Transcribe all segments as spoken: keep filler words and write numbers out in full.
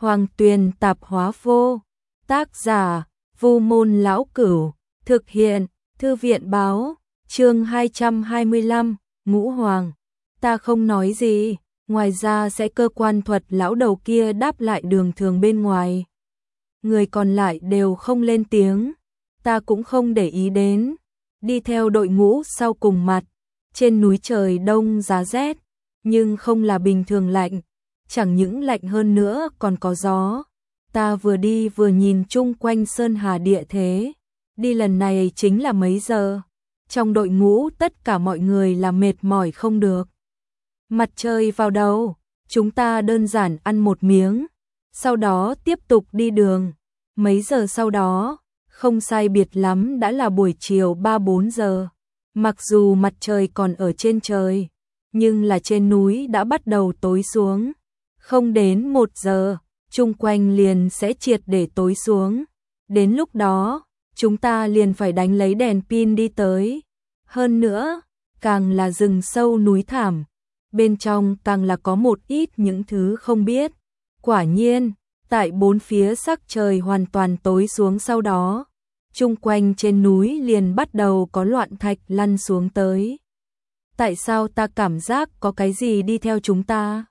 Hoàng Tuyền Tạp Hóa Vô. Tác giả Vu Môn Lão Cửu. Thực hiện Thư viện Báo. Chương hai trăm hai mươi lăm. Ngũ Hoàng. Ta không nói gì, ngoài ra sẽ cơ quan thuật lão đầu kia đáp lại Đường Thường bên ngoài. Người còn lại đều không lên tiếng, ta cũng không để ý đến. Đi theo đội ngũ sau cùng mặt, trên núi trời đông giá rét, nhưng không là bình thường lạnh, chẳng những lạnh hơn nữa còn có gió. Ta vừa đi vừa nhìn chung quanh sơn hà địa thế. Đi lần này chính là mấy giờ. Trong đội ngũ tất cả mọi người là mệt mỏi không được. Mặt trời vào đầu, chúng ta đơn giản ăn một miếng, sau đó tiếp tục đi đường. Mấy giờ sau đó, không sai biệt lắm đã là buổi chiều ba bốn giờ. Mặc dù mặt trời còn ở trên trời, nhưng là trên núi đã bắt đầu tối xuống. Không đến một giờ, chung quanh liền sẽ triệt để tối xuống. Đến lúc đó, chúng ta liền phải đánh lấy đèn pin đi tới. Hơn nữa, càng là rừng sâu núi thảm, bên trong càng là có một ít những thứ không biết. Quả nhiên, tại bốn phía sắc trời hoàn toàn tối xuống sau đó, chung quanh trên núi liền bắt đầu có loạn thạch lăn xuống tới. Tại sao ta cảm giác có cái gì đi theo chúng ta?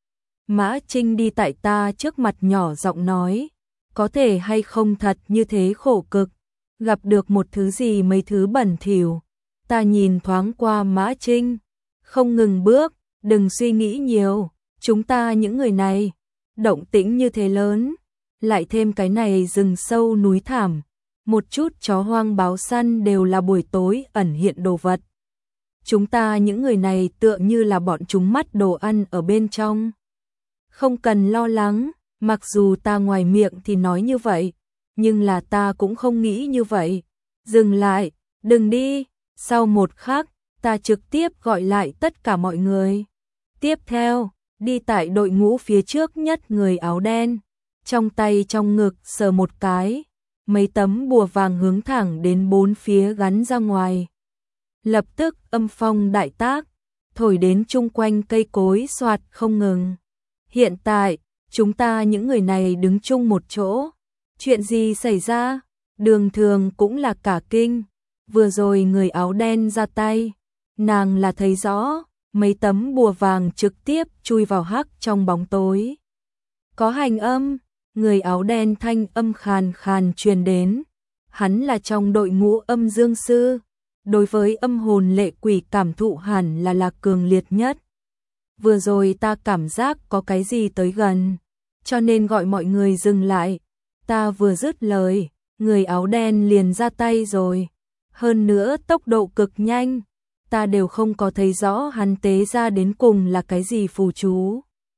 Mã Trinh đi tại ta trước mặt nhỏ giọng nói, có thể hay không thật như thế khổ cực, gặp được một thứ gì mấy thứ bẩn thỉu. Ta nhìn thoáng qua Mã Trinh, không ngừng bước, đừng suy nghĩ nhiều, chúng ta những người này, động tĩnh như thế lớn, lại thêm cái này rừng sâu núi thảm, một chút chó hoang báo săn đều là buổi tối ẩn hiện đồ vật. Chúng ta những người này tựa như là bọn chúng mắt đồ ăn ở bên trong. Không cần lo lắng, mặc dù ta ngoài miệng thì nói như vậy, nhưng là ta cũng không nghĩ như vậy. Dừng lại, đừng đi. Sau một khắc, ta trực tiếp gọi lại tất cả mọi người. Tiếp theo, đi tại đội ngũ phía trước nhất người áo đen, trong tay trong ngực sờ một cái, mấy tấm bùa vàng hướng thẳng đến bốn phía gắn ra ngoài. Lập tức âm phong đại tác, thổi đến chung quanh cây cối xoạt không ngừng. Hiện tại, chúng ta những người này đứng chung một chỗ. Chuyện gì xảy ra? Đường Thường cũng là cả kinh. Vừa rồi người áo đen ra tay, nàng là thấy rõ, mấy tấm bùa vàng trực tiếp chui vào hắc trong bóng tối. Có hành âm, người áo đen thanh âm khàn khàn truyền đến. Hắn là trong đội ngũ âm dương sư, đối với âm hồn lệ quỷ cảm thụ hẳn là là cường liệt nhất. Vừa rồi ta cảm giác có cái gì tới gần, cho nên gọi mọi người dừng lại. Ta vừa dứt lời, người áo đen liền ra tay rồi. Hơn nữa tốc độ cực nhanh, ta đều không có thấy rõ hắn tế ra đến cùng là cái gì phù chú.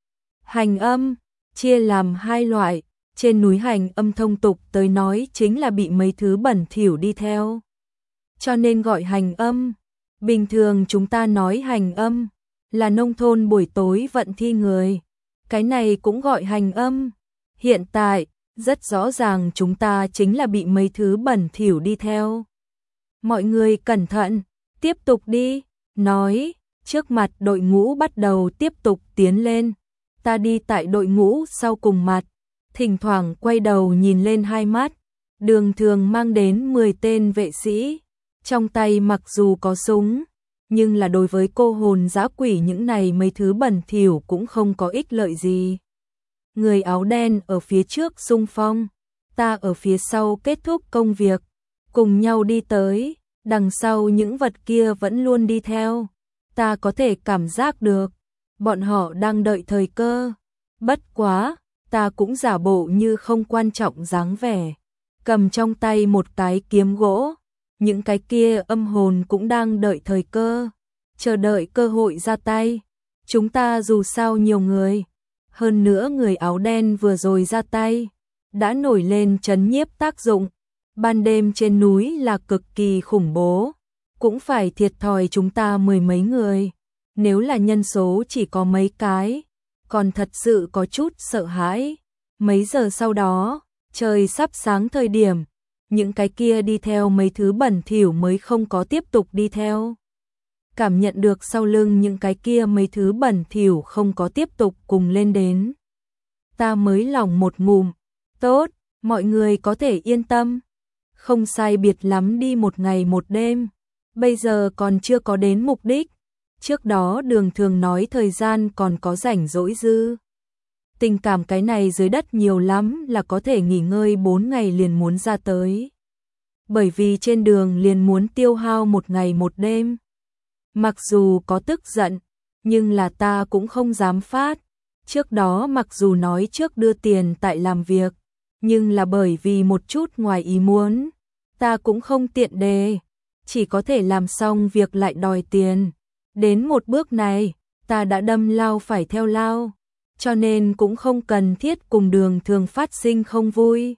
Hành âm, chia làm hai loại, trên núi hành âm thông tục tới nói chính là bị mấy thứ bẩn thỉu đi theo. Cho nên gọi hành âm, bình thường chúng ta nói hành âm, là nông thôn buổi tối vận thi người. Cái này cũng gọi hành âm. Hiện tại, rất rõ ràng chúng ta chính là bị mấy thứ bẩn thỉu đi theo. Mọi người cẩn thận, tiếp tục đi, nói, trước mặt đội ngũ bắt đầu tiếp tục tiến lên. Ta đi tại đội ngũ sau cùng mặt, thỉnh thoảng quay đầu nhìn lên hai mắt. Đường Thường mang đến mười tên vệ sĩ, trong tay mặc dù có súng, nhưng là đối với cô hồn dã quỷ những này mấy thứ bẩn thỉu cũng không có ích lợi gì. Người áo đen ở phía trước xung phong, ta ở phía sau kết thúc công việc, cùng nhau đi tới, đằng sau những vật kia vẫn luôn đi theo. Ta có thể cảm giác được, bọn họ đang đợi thời cơ. Bất quá, ta cũng giả bộ như không quan trọng dáng vẻ, cầm trong tay một cái kiếm gỗ. Những cái kia âm hồn cũng đang đợi thời cơ, chờ đợi cơ hội ra tay. Chúng ta dù sao nhiều người, hơn nữa người áo đen vừa rồi ra tay, đã nổi lên trấn nhiếp tác dụng. Ban đêm trên núi là cực kỳ khủng bố, cũng phải thiệt thòi chúng ta mười mấy người. Nếu là nhân số chỉ có mấy cái, còn thật sự có chút sợ hãi. Mấy giờ sau đó, trời sắp sáng thời điểm, những cái kia đi theo mấy thứ bẩn thỉu mới không có tiếp tục đi theo. Cảm nhận được sau lưng những cái kia mấy thứ bẩn thỉu không có tiếp tục cùng lên đến. ta mới lòng một ngụm, tốt, mọi người có thể yên tâm. Không sai biệt lắm đi một ngày một đêm, bây giờ còn chưa có đến mục đích. Trước đó Đường Thường nói thời gian còn có rảnh rỗi dư. Tình cảm cái này dưới đất nhiều lắm là có thể nghỉ ngơi bốn ngày liền muốn ra tới. Bởi vì trên đường liền muốn tiêu hao một ngày một đêm. Mặc dù có tức giận, nhưng là ta cũng không dám phát. Trước đó mặc dù nói trước đưa tiền tại làm việc, nhưng là bởi vì một chút ngoài ý muốn, ta cũng không tiện đề, chỉ có thể làm xong việc lại đòi tiền. Đến một bước này, ta đã đâm lao phải theo lao, cho nên cũng không cần thiết cùng Đường Thường phát sinh không vui.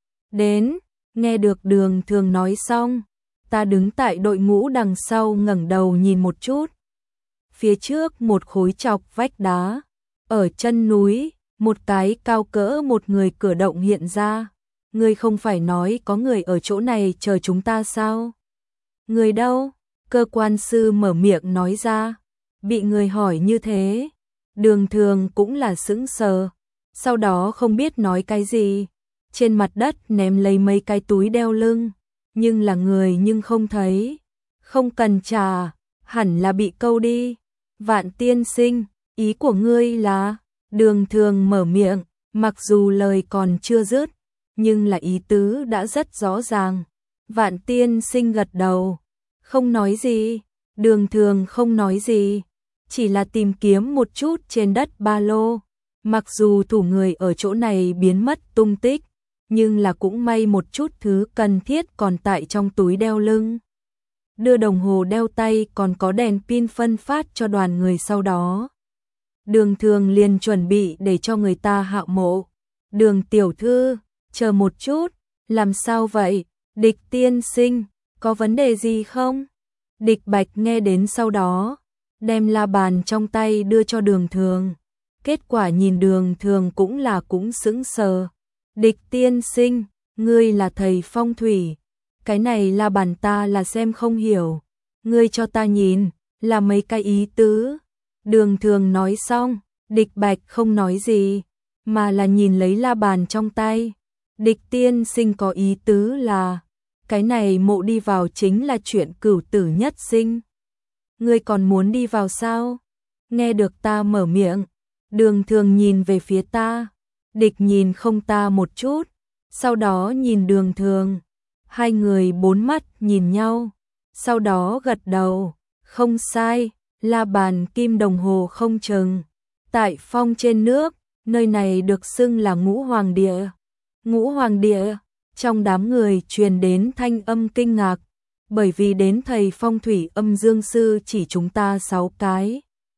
Đến, nghe được Đường Thường nói xong, ta đứng tại đội ngũ đằng sau ngẩng đầu nhìn một chút. Phía trước một khối chọc vách đá, ở chân núi, một cái cao cỡ một người cửa động hiện ra. Ngươi không phải nói có người ở chỗ này chờ chúng ta sao? Người đâu? Cơ quan sư mở miệng nói ra. Bị người hỏi như thế, Đường Thường cũng là sững sờ, sau đó không biết nói cái gì, trên mặt đất ném lấy mấy cái túi đeo lưng, nhưng là người nhưng không thấy. Không cần trả, hẳn là bị câu đi. Vạn tiên sinh, ý của ngươi là? Đường Thường mở miệng, mặc dù lời còn chưa dứt, nhưng là ý tứ đã rất rõ ràng. Vạn tiên sinh gật đầu, không nói gì. Đường Thường không nói gì, chỉ là tìm kiếm một chút trên đất ba lô. Mặc dù thủ người ở chỗ này biến mất tung tích, nhưng là cũng may một chút thứ cần thiết còn tại trong túi đeo lưng. Đưa đồng hồ đeo tay còn có đèn pin phân phát cho đoàn người sau đó. Đường Thường liền chuẩn bị để cho người ta hạ mộ. Đường tiểu thư, chờ một chút, làm sao vậy? Địch tiên sinh, có vấn đề gì không? Địch Bạch nghe đến sau đó, đem la bàn trong tay đưa cho Đường Thường. Kết quả nhìn Đường Thường cũng là cũng sững sờ. Địch tiên sinh, ngươi là thầy phong thủy, cái này la bàn ta là xem không hiểu, ngươi cho ta nhìn, là mấy cái ý tứ. Đường Thường nói xong, Địch Bạch không nói gì, mà là nhìn lấy la bàn trong tay. Địch tiên sinh có ý tứ là, cái này mộ đi vào chính là chuyện cửu tử nhất sinh. Ngươi còn muốn đi vào sao? Nghe được ta mở miệng, Đường Thường nhìn về phía ta. Địch nhìn không ta một chút, sau đó nhìn Đường Thường. Hai người bốn mắt nhìn nhau, sau đó gật đầu. Không sai, la bàn kim đồng hồ không chừng. Tại phong trên nước, nơi này được xưng là Ngũ Hoàng Địa. Ngũ Hoàng Địa, trong đám người truyền đến thanh âm kinh ngạc, bởi vì đến thầy phong thủy âm dương sư chỉ chúng ta sáu cái.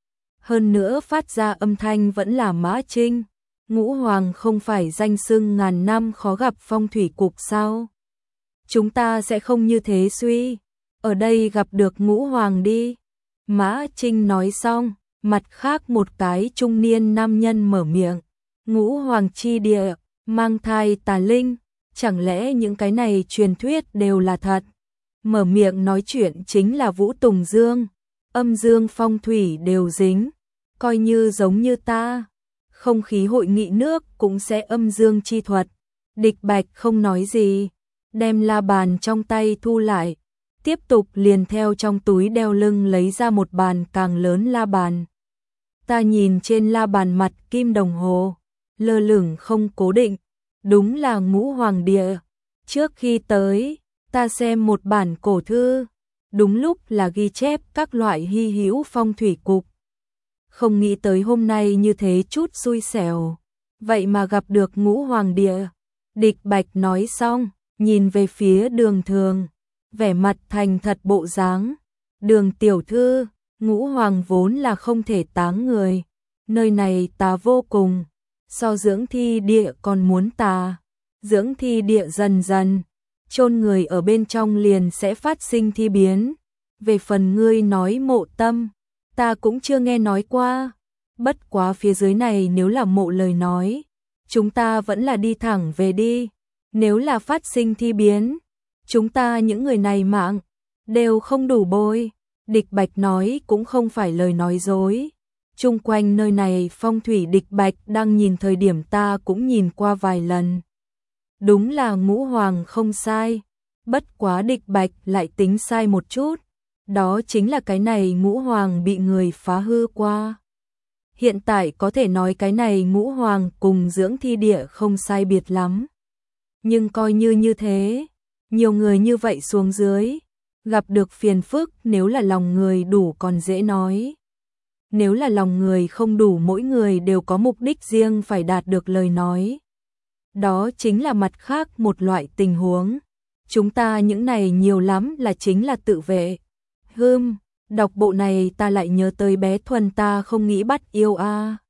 Hơn nữa phát ra âm thanh vẫn là Mã Trinh. Ngũ Hoàng không phải danh xưng ngàn năm khó gặp phong thủy cục sao? Chúng ta sẽ không như thế suy. Ở đây gặp được Ngũ Hoàng đi. Mã Trinh nói xong, mặt khác một cái trung niên nam nhân mở miệng. Ngũ Hoàng chi địa, mang thai tà linh, chẳng lẽ những cái này truyền thuyết đều là thật? Mở miệng nói chuyện chính là Vũ Tùng Dương, âm dương phong thủy đều dính, coi như giống như ta. Không khí hội nghị nước cũng sẽ âm dương chi thuật. Địch Bạch không nói gì, đem la bàn trong tay thu lại, tiếp tục liền theo trong túi đeo lưng lấy ra một bàn càng lớn la bàn. Ta nhìn trên la bàn mặt kim đồng hồ, lơ lửng không cố định, đúng là Ngũ Hoàng Địa. Trước khi tới, ta xem một bản cổ thư, đúng lúc là ghi chép các loại hy hữu phong thủy cục. Không nghĩ tới hôm nay như thế chút xui xẻo, vậy mà gặp được Ngũ Hoàng Địa. Địch Bạch nói xong, nhìn về phía Đường Thường, vẻ mặt thành thật bộ dáng. Đường tiểu thư, Ngũ Hoàng vốn là không thể táng người, nơi này tà vô cùng, so dưỡng thi địa còn muốn tà. Dưỡng thi địa dần dần, chôn người ở bên trong liền sẽ phát sinh thi biến. Về phần ngươi nói mộ tâm, ta cũng chưa nghe nói qua. Bất quá phía dưới này nếu là mộ lời nói, chúng ta vẫn là đi thẳng về đi. Nếu là phát sinh thi biến, chúng ta những người này mạng đều không đủ bồi. Địch Bạch nói cũng không phải lời nói dối, chung quanh nơi này phong thủy địch bạch đang nhìn thời điểm ta cũng nhìn qua vài lần. Đúng là ngũ hoàng không sai, bất quá địch bạch lại tính sai một chút, đó chính là cái này ngũ hoàng bị người phá hư qua. Hiện tại có thể nói cái này ngũ hoàng cùng dưỡng thi địa không sai biệt lắm. Nhưng coi như như thế, nhiều người như vậy xuống dưới, gặp được phiền phức nếu là lòng người đủ còn dễ nói. Nếu là lòng người không đủ mỗi người đều có mục đích riêng phải đạt được lời nói. Đó chính là mặt khác một loại tình huống. Chúng ta những này nhiều lắm là chính là tự vệ. Hừm, đọc bộ này ta lại nhớ tới bé Thuần ta không nghĩ bắt yêu a.